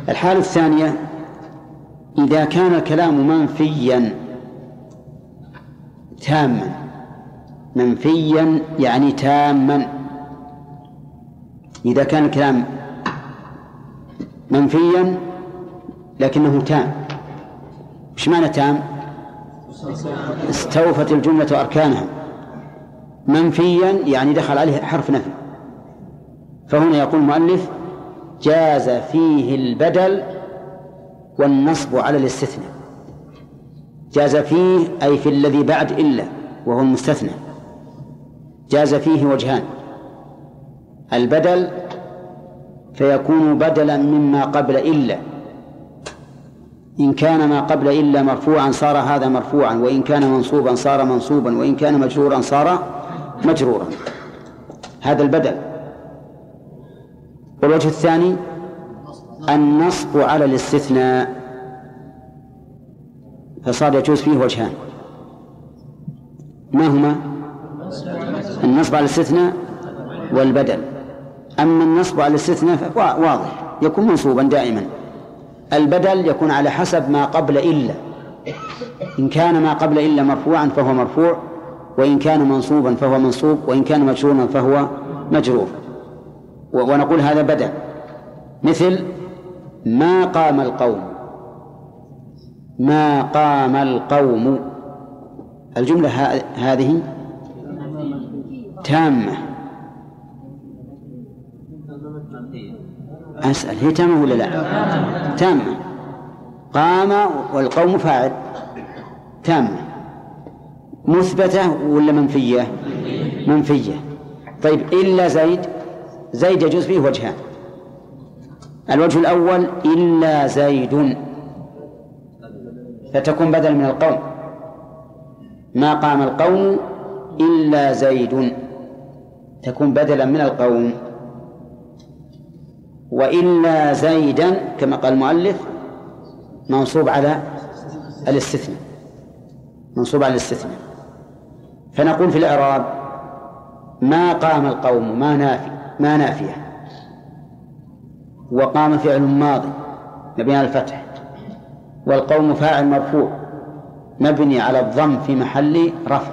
الحالة الثانية إذا كان الكلام منفيا تاما، منفيا يعني تاما. إذا كان الكلام منفيا لكنه تام، إيش معنى تام؟ استوفت الجملة أركانها. منفيا يعني دخل عليه حرف نفي، فهنا يقول المؤلف جاز فيه البدل والنصب على الاستثناء. جاز فيه أي في الذي بعد إلا وهو المستثنى، جاز فيه وجهان: البدل فيكون بدلا مما قبل إلا، إن كان ما قبل إلا مرفوعا صار هذا مرفوعا، وإن كان منصوبا صار منصوبا، وإن كان مجرورا صار مجرورا. هذا البدل. والوجه الثاني النصب على الاستثناء، فصار يجوز فيه وجهان. ما هما؟ النصب على الاستثناء والبدل. أما النصب على الاستثناء واضح، يكون منصوبا دائما. البدل يكون على حسب ما قبل إلا، إن كان ما قبل إلا مرفوعا فهو مرفوع، وإن كان منصوبا فهو منصوب، وإن كان مجرورا فهو مجرور. ونقول هذا بدل، مثل ما قام القوم. ما قام القوم، الجملة هذه تامة. أسأل هي تامة ولا لا؟ تامة. قام والقوم فاعل، تامة. مثبتة ولا منفية؟ منفية. طيب إلا زيد، زيد يجوز فيه وجهان: الوجه الأول إلا زيد، فتكون بدل من القوم. ما قام القوم إلا زيد، تكون بدلا من القوم. وإلا زيدا كما قال المؤلف منصوب على الاستثناء، منصوب على الاستثناء. فنقول في الإعراب ما قام القوم ما نافية، وقام فعل ماضي مبني على الفتح، والقوم فاعل مرفوع مبني على الضم في محل رفع.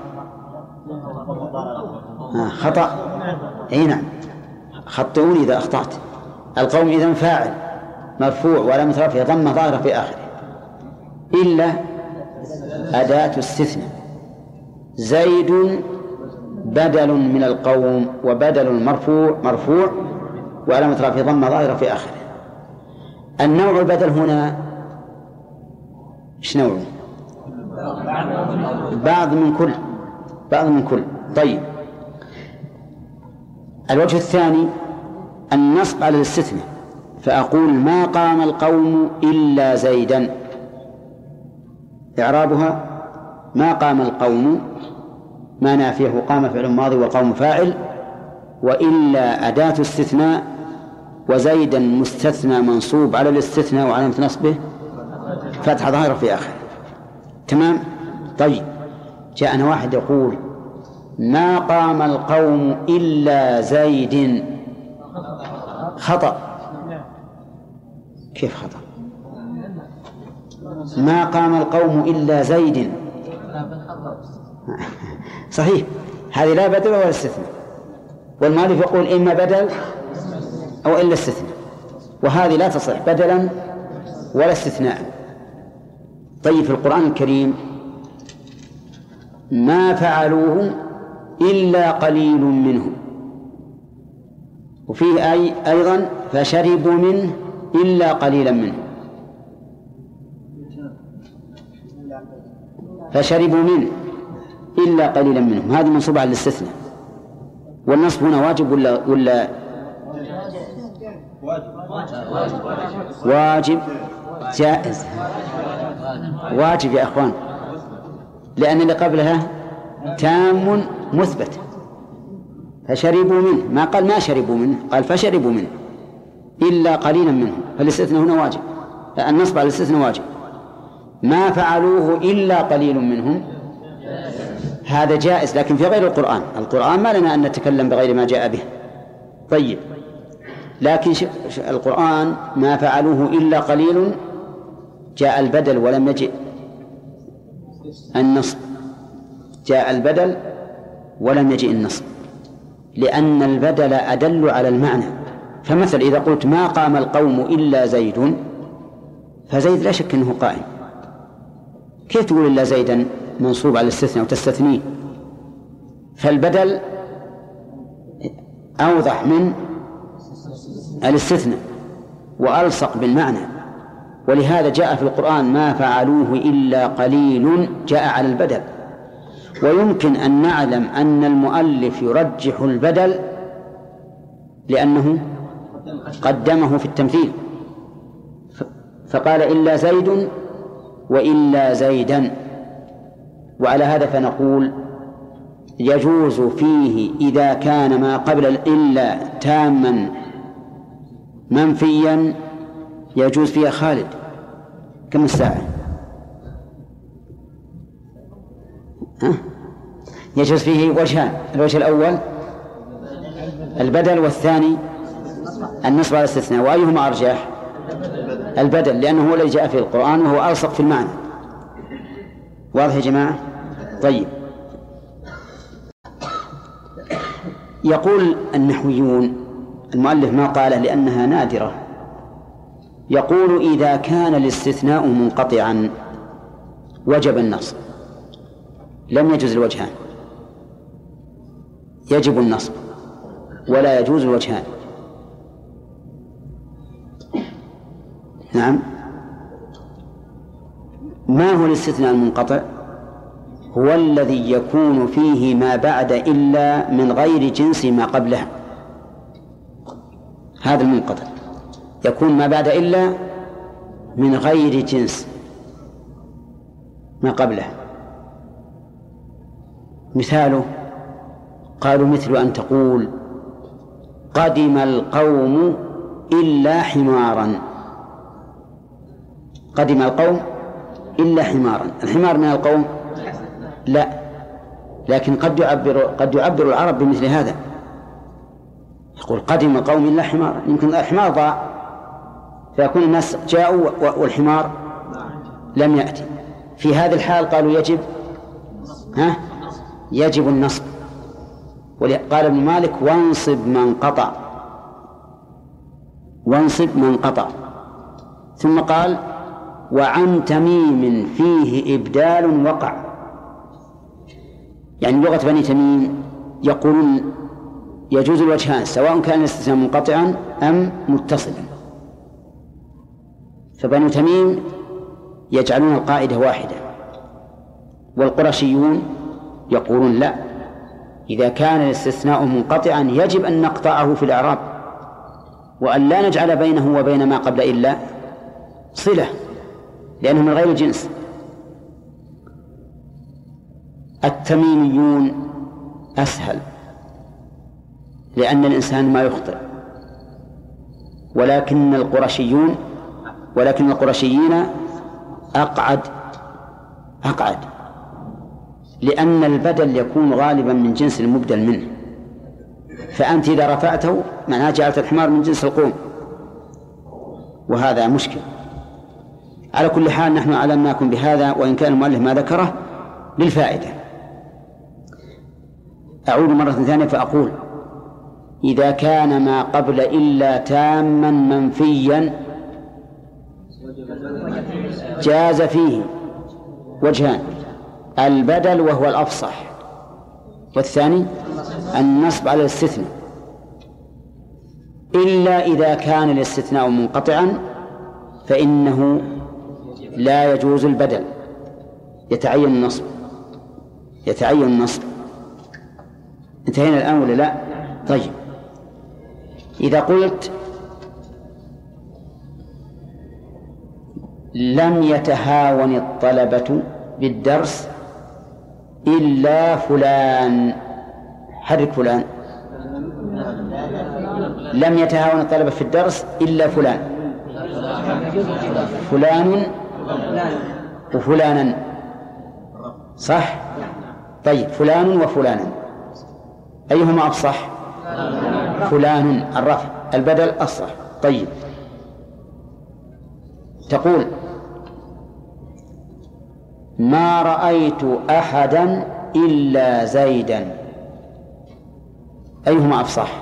خطأ، أي نعم، خطئوني إذا أخطأت. القوم إذن فاعل مرفوع وعلامة رفعه ضمة ظاهرة في آخره. إلا أداة استثناء. زيد بدل من القوم، وبدل مرفوع وعلامة رفعه ضمة ظاهرة في آخره. النوع البدل هنا إيش نوعه؟ بعض من كل. طيب الوجه الثاني النصب على الاستثناء، فأقول ما قام القوم إلا زيدا. إعرابها ما قام القوم ما نافيه، قام فعل ماضي والقوم فاعل، وإلا أداة استثناء، وزيدا مستثنى منصوب على الاستثناء وعلامة نصبه فتحة ظاهرة في آخره. تمام. طيب جاءنا واحد يقول ما قام القوم إلا زيد. خطأ. كيف خطأ؟ ما قام القوم إلا زيد صحيح، هذه لا بدل ولا استثناء، والمؤلف يقول إما بدل أو إلا استثناء، وهذه لا تصح بدلا ولا استثناء. طيب في القرآن الكريم ما فعلوه إلا قليل منهم، وفيه أيضا فشربوا منه إلا قليلا منهم. فشربوا منه إلا قليلا منهم، هذه منصوبة على الاستثناء. والنصب هنا واجب ولا واجب؟ جائز. واجب يا أخوان، لأن اللي قبلها تام مثبت. فشربوا منه، ما قال ما شربوا منه، قال فشربوا منه إلا قليلا منهم، فالاستثناء هنا واجب، النصب على الاستثناء واجب. ما فعلوه إلا قليل منهم، هذا جائز، لكن في غير القرآن. القرآن ما لنا أن نتكلم بغير ما جاء به. طيب لكن القرآن ما فعلوه إلا قليل، جاء البدل ولم يجئ النصب، جاء البدل ولم يجئ النصب، لأن البدل أدل على المعنى. فمثل إذا قلت ما قام القوم إلا زيد، فزيد لا شك أنه قائم، كيف تقول إلا زيدا منصوب على الاستثناء وتستثنيه؟ فالبدل أوضح من الاستثناء وألصق بالمعنى، ولهذا جاء في القرآن ما فعلوه إلا قليل، جاء على البدل. ويمكن أن نعلم أن المؤلف يرجح البدل لأنه قدمه في التمثيل، فقال إلا زيد وإلا زيدا. وعلى هذا فنقول يجوز فيه إذا كان ما قبل الإلا تاما منفيا، يجوز فيها خالد. كم الساعة؟ يجوز فيه وجهان، الوجه الأول البدل، والثاني النصب على الاستثناء. وأيهما أرجح؟ البدل، لأنه هو الذي جاء في القرآن وهو ألصق في المعنى. واضح يا جماعة؟ طيب، يقول النحويون، المؤلف ما قاله لأنها نادرة، يقول إذا كان الاستثناء منقطعا وجب النصب، لم يجوز الوجهان، يجب النصب ولا يجوز الوجهان. نعم. ما هو الاستثناء المنقطع؟ هو الذي يكون فيه ما بعد إلا من غير جنس ما قبله، هذا المنقطع، يكون ما بعد إلا من غير جنس ما قبله. مثاله قالوا مثل أن تقول قدم القوم إلا حمارا، قدم القوم إلا حمارا، الحمار من القوم؟ لا، لكن قد يعبر العرب بمثل هذا، يقول قدم القوم إلا حمارا، يمكن الحمار ضاع فيكون الناس جاءوا والحمار لم يأتي. في هذه الحال قالوا يجب النصب. قال ابن مالك وانصب من قطع، وانصب من قطع. ثم قال وعن تميم فيه إبدال وقع، يعني لغة بني تميم يقولون يجوز الوجهان سواء كان الاستثناء منقطعا أم متصلا. فبنو تميم يجعلون القاعدة واحدة، والقرشيون يقولون لا، إذا كان الاستثناء منقطعا يجب أن نقطعه في الإعراب، وأن لا نجعل بينه وبين ما قبل إلا صلة، لأنه من غير جنس. التميميون أسهل، لأن الإنسان ما يخطئ، ولكن القرشيين أقعد، لأن البدل يكون غالبا من جنس المبدل منه، فأنت إذا رفعته معناه جعلت الحمار من جنس القوم، وهذا مشكل. على كل حال نحن علمناكم بهذا، وإن كان المؤلف ما ذكره للفائدة. أعود مرة ثانية فأقول إذا كان ما قبل إلا تاما منفيا جاز فيه وجهان، البدل وهو الأفصح، والثاني النصب على الاستثناء، إلا إذا كان الاستثناء منقطعا فإنه لا يجوز البدل، يتعين النصب. انتهينا الآن ولا لا؟ طيب، إذا قلت لم يتهاون الطلبة بالدرس إلا فلان، حرك فلان. لم يتهاون الطلبة في الدرس إلا فلان، فلان وفلانا، صح؟ طيب، فلان وفلانا أيهما أفصح؟ فلان الرفع، البدل أصح. طيب، تقول ما رأيت أحدا إلا زيدا، أيهما أفصح؟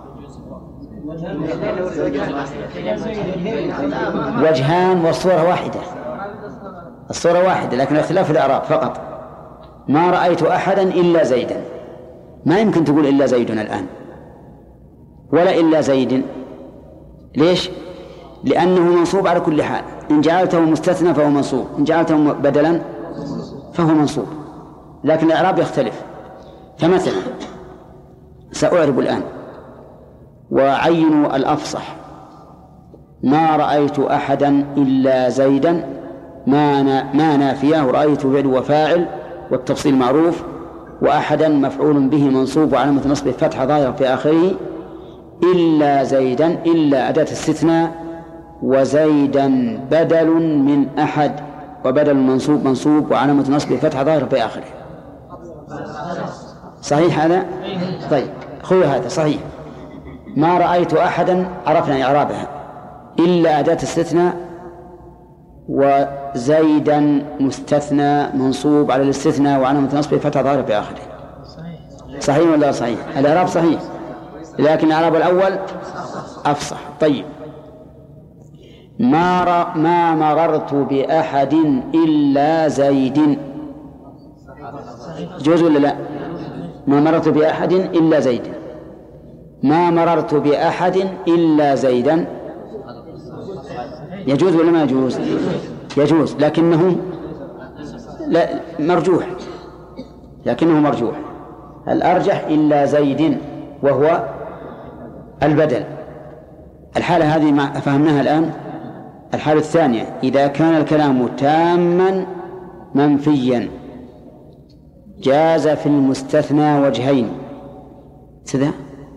وجهان والصورة واحدة، الصورة واحدة لكن الاختلاف الإعراب فقط. ما رأيت أحدا إلا زيدا، ما يمكن تقول إلا زيد الآن ولا إلا زيد. ليش؟ لأنه منصوب على كل حال، إن جعلته مستثنى فهو منصوب، إن جعلته بدلا فهو منصوب، لكن الإعراب يختلف. فمثلا سأعرب الآن وعينوا الأفصح. ما رأيت أحدا إلا زيدا، ما نافية، ورأيت فعل وفاعل والتفصيل معروف، وأحدا مفعول به منصوب وعلامة نصبه فتحة ظاهرة في آخره، إلا زيدا إلا أداة استثناء، وزيدا بدل من أحد، وبدل منصوب وعلامة نصبه فتحة ظاهرة في آخره. صحيح هذا؟ طيب خذ هذا صحيح. ما رأيت أحدا عرفنا إعرابها، إلا أداة استثناء، وزيدا مستثنى منصوب على الاستثناء وعلامة نصبه فتحة ظاهرة في آخره. صحيح ولا صحيح؟ الإعراب صحيح، لكن الإعراب الأول أفصح. طيب، ما مررت بأحد إلا زيد، جوز ولا لا؟ ما مررت بأحد إلا زيد، ما مررت بأحد إلا زيدا، يجوز ولا ما يجوز؟ يجوز، لكنه لا مرجوح، لكنه مرجوح. الأرجح إلا زيد وهو البدل. الحالة هذه ما فهمناها الآن. الحالة الثانية إذا كان الكلام تاما منفيا جاز في المستثنى وجهين، كذا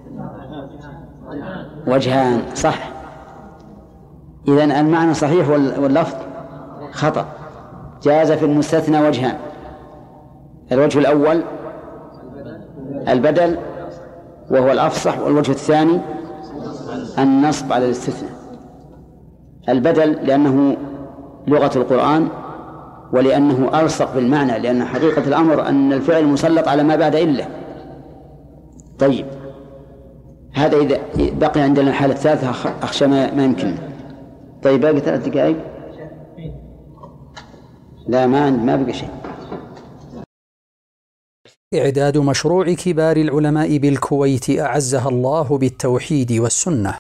وجهان، صح. إذن المعنى صحيح واللفظ خطأ. جاز في المستثنى وجهان، الوجه الأول البدل وهو الأفصح، والوجه الثاني النصب على الاستثناء. البدل لأنه لغة القرآن، ولأنه ألصق بالمعنى، لأن حقيقة الأمر أن الفعل مسلط على ما بعد إلا. طيب، هذا إذا بقي عندنا الحالة الثالثة أخشى ما يمكن. طيب باقي 3 دقائق. لا ما بقى شيء. إعداد مشروع كبار العلماء بالكويت أعزها الله بالتوحيد والسنة.